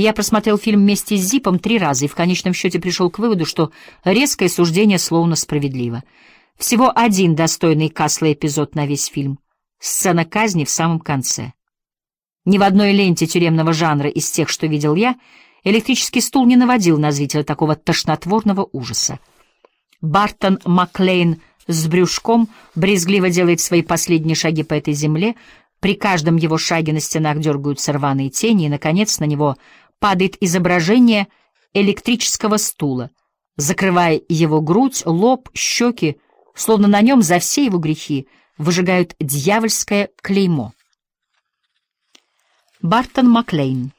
Я просмотрел фильм вместе с Зипом 3 раза и в конечном счете пришел к выводу, что резкое суждение Слоуна справедливо. Всего один достойный Касла эпизод на весь фильм — сцена казни в самом конце. Ни в одной ленте тюремного жанра из тех, что видел я, электрический стул не наводил на зрителя такого тошнотворного ужаса. Бартон Маклейн с брюшком брезгливо делает свои последние шаги по этой земле, при каждом его шаге на стенах дергаются рваные тени, и, наконец, на него падает изображение электрического стула, закрывая его грудь, лоб, щеки, словно на нем за все его грехи выжигают дьявольское клеймо. Бартон Маклейн,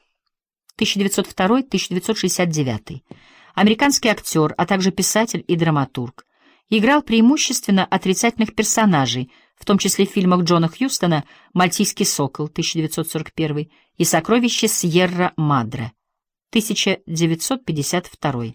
1902-1969, американский актер, а также писатель и драматург. Играл преимущественно отрицательных персонажей, в том числе в фильмах Джона Хьюстона «Мальтийский сокол» 1941 и «Сокровище Сьерра-Мадре» 1952.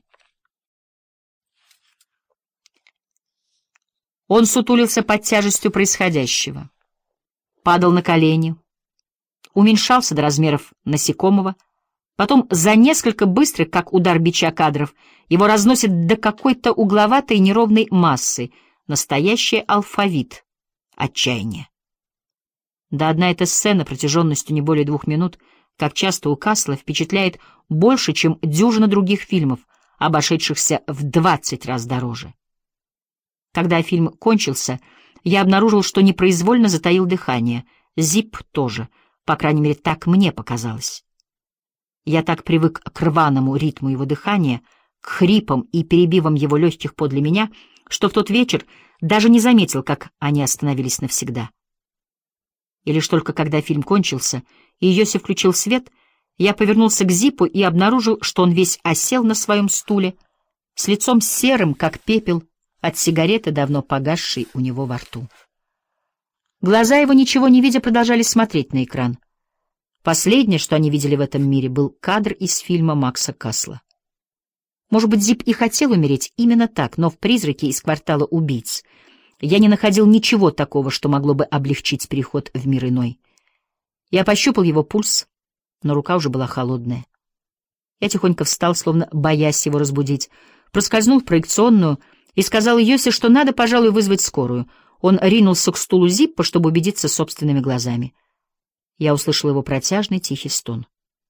Он сутулился под тяжестью происходящего, падал на колени, уменьшался до размеров насекомого, потом за несколько быстрых, как удар бича кадров, его разносит до какой-то угловатой неровной массы, настоящий алфавит отчаяния. Да одна эта сцена протяженностью не более 2 минут, как часто у Касла, впечатляет больше, чем дюжина других фильмов, обошедшихся в 20 раз дороже. Когда фильм кончился, я обнаружил, что непроизвольно затаил дыхание. Зип тоже, по крайней мере, так мне показалось. Я так привык к рваному ритму его дыхания, к хрипам и перебивам его легких подле меня, что в тот вечер даже не заметил, как они остановились навсегда. И лишь только когда фильм кончился, и Йоси включил свет, я повернулся к Зипу и обнаружил, что он весь осел на своем стуле, с лицом серым, как пепел, от сигареты, давно погасшей у него во рту. Глаза его, ничего не видя, продолжали смотреть на экран. Последнее, что они видели в этом мире, был кадр из фильма Макса Касла. Может быть, Зип и хотел умереть именно так, но в «Призраке из квартала убийц» я не находил ничего такого, что могло бы облегчить переход в мир иной. Я пощупал его пульс, но рука уже была холодная. Я тихонько встал, словно боясь его разбудить, проскользнул в проекционную и сказал Йосе, что надо, пожалуй, вызвать скорую. Он ринулся к стулу Зиппа, чтобы убедиться собственными глазами. Я услышал его протяжный тихий стон.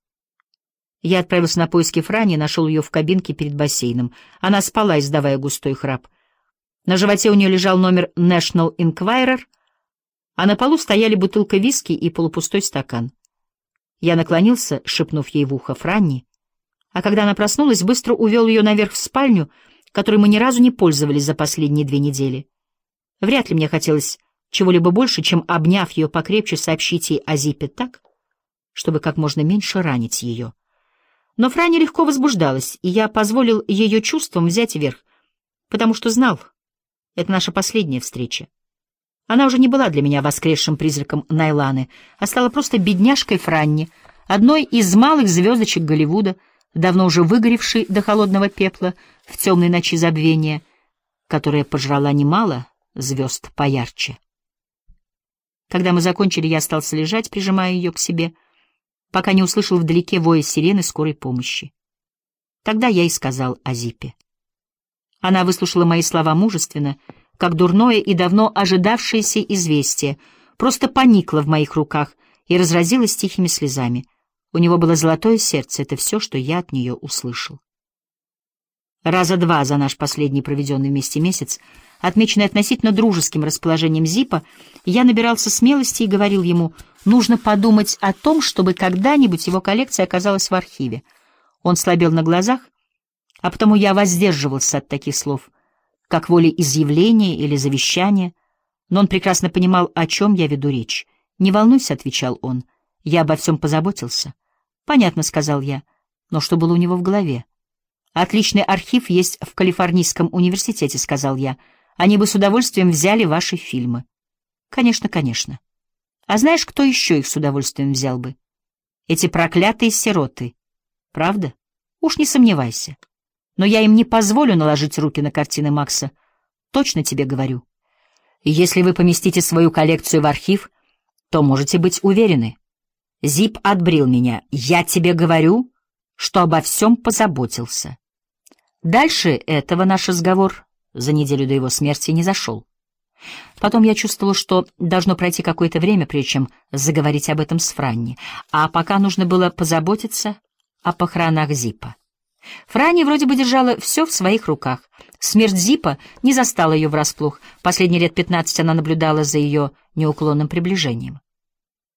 Я отправился на поиски Франи и нашел ее в кабинке перед бассейном. Она спала, издавая густой храп. На животе у нее лежал номер National Enquirer, а на полу стояли бутылка виски и полупустой стакан. Я наклонился, шепнув ей в ухо «Франни», а когда она проснулась, быстро увел ее наверх в спальню, которой мы ни разу не пользовались за последние 2 недели. Вряд ли мне хотелось чего-либо больше, чем, обняв ее покрепче, сообщить ей о Зипе так, чтобы как можно меньше ранить ее. Но Франни легко возбуждалась, и я позволил ее чувствам взять верх, потому что знал, это наша последняя встреча. Она уже не была для меня воскресшим призраком Найланы, а стала просто бедняжкой Франни, одной из малых звездочек Голливуда, давно уже выгоревшей до холодного пепла в темной ночи забвения, которая пожрала немало звезд поярче. Когда мы закончили, я остался лежать, прижимая ее к себе, пока не услышал вдалеке воя сирены скорой помощи. Тогда я и сказал о Зипе. Она выслушала мои слова мужественно, как дурное и давно ожидавшееся известие, просто поникла в моих руках и разразилась тихими слезами. У него было золотое сердце, это все, что я от нее услышал. Раза 2 за наш последний проведенный вместе месяц, отмеченный относительно дружеским расположением Зипа, я набирался смелости и говорил ему, нужно подумать о том, чтобы когда-нибудь его коллекция оказалась в архиве. Он слабел на глазах, а потому я воздерживался от таких слов, как волеизъявление или завещание, но он прекрасно понимал, о чем я веду речь. «Не волнуйся», — отвечал он, — «я обо всем позаботился». «Понятно», — сказал я, — «но что было у него в голове?» «Отличный архив есть в Калифорнийском университете», — сказал я. «Они бы с удовольствием взяли ваши фильмы». «Конечно, конечно. А знаешь, кто еще их с удовольствием взял бы? Эти проклятые сироты. Правда? Уж не сомневайся. Но я им не позволю наложить руки на картины Макса. Точно тебе говорю. Если вы поместите свою коллекцию в архив, то можете быть уверены. Зип отбрил меня. Я тебе говорю, что обо всем позаботился. Дальше этого наш разговор за неделю до его смерти не зашел. Потом я чувствовала, что должно пройти какое-то время, прежде чем заговорить об этом с Франни, а пока нужно было позаботиться о похоронах Зиппа. Франни вроде бы держала все в своих руках. Смерть Зиппа не застала ее врасплох. Последние лет 15 она наблюдала за ее неуклонным приближением.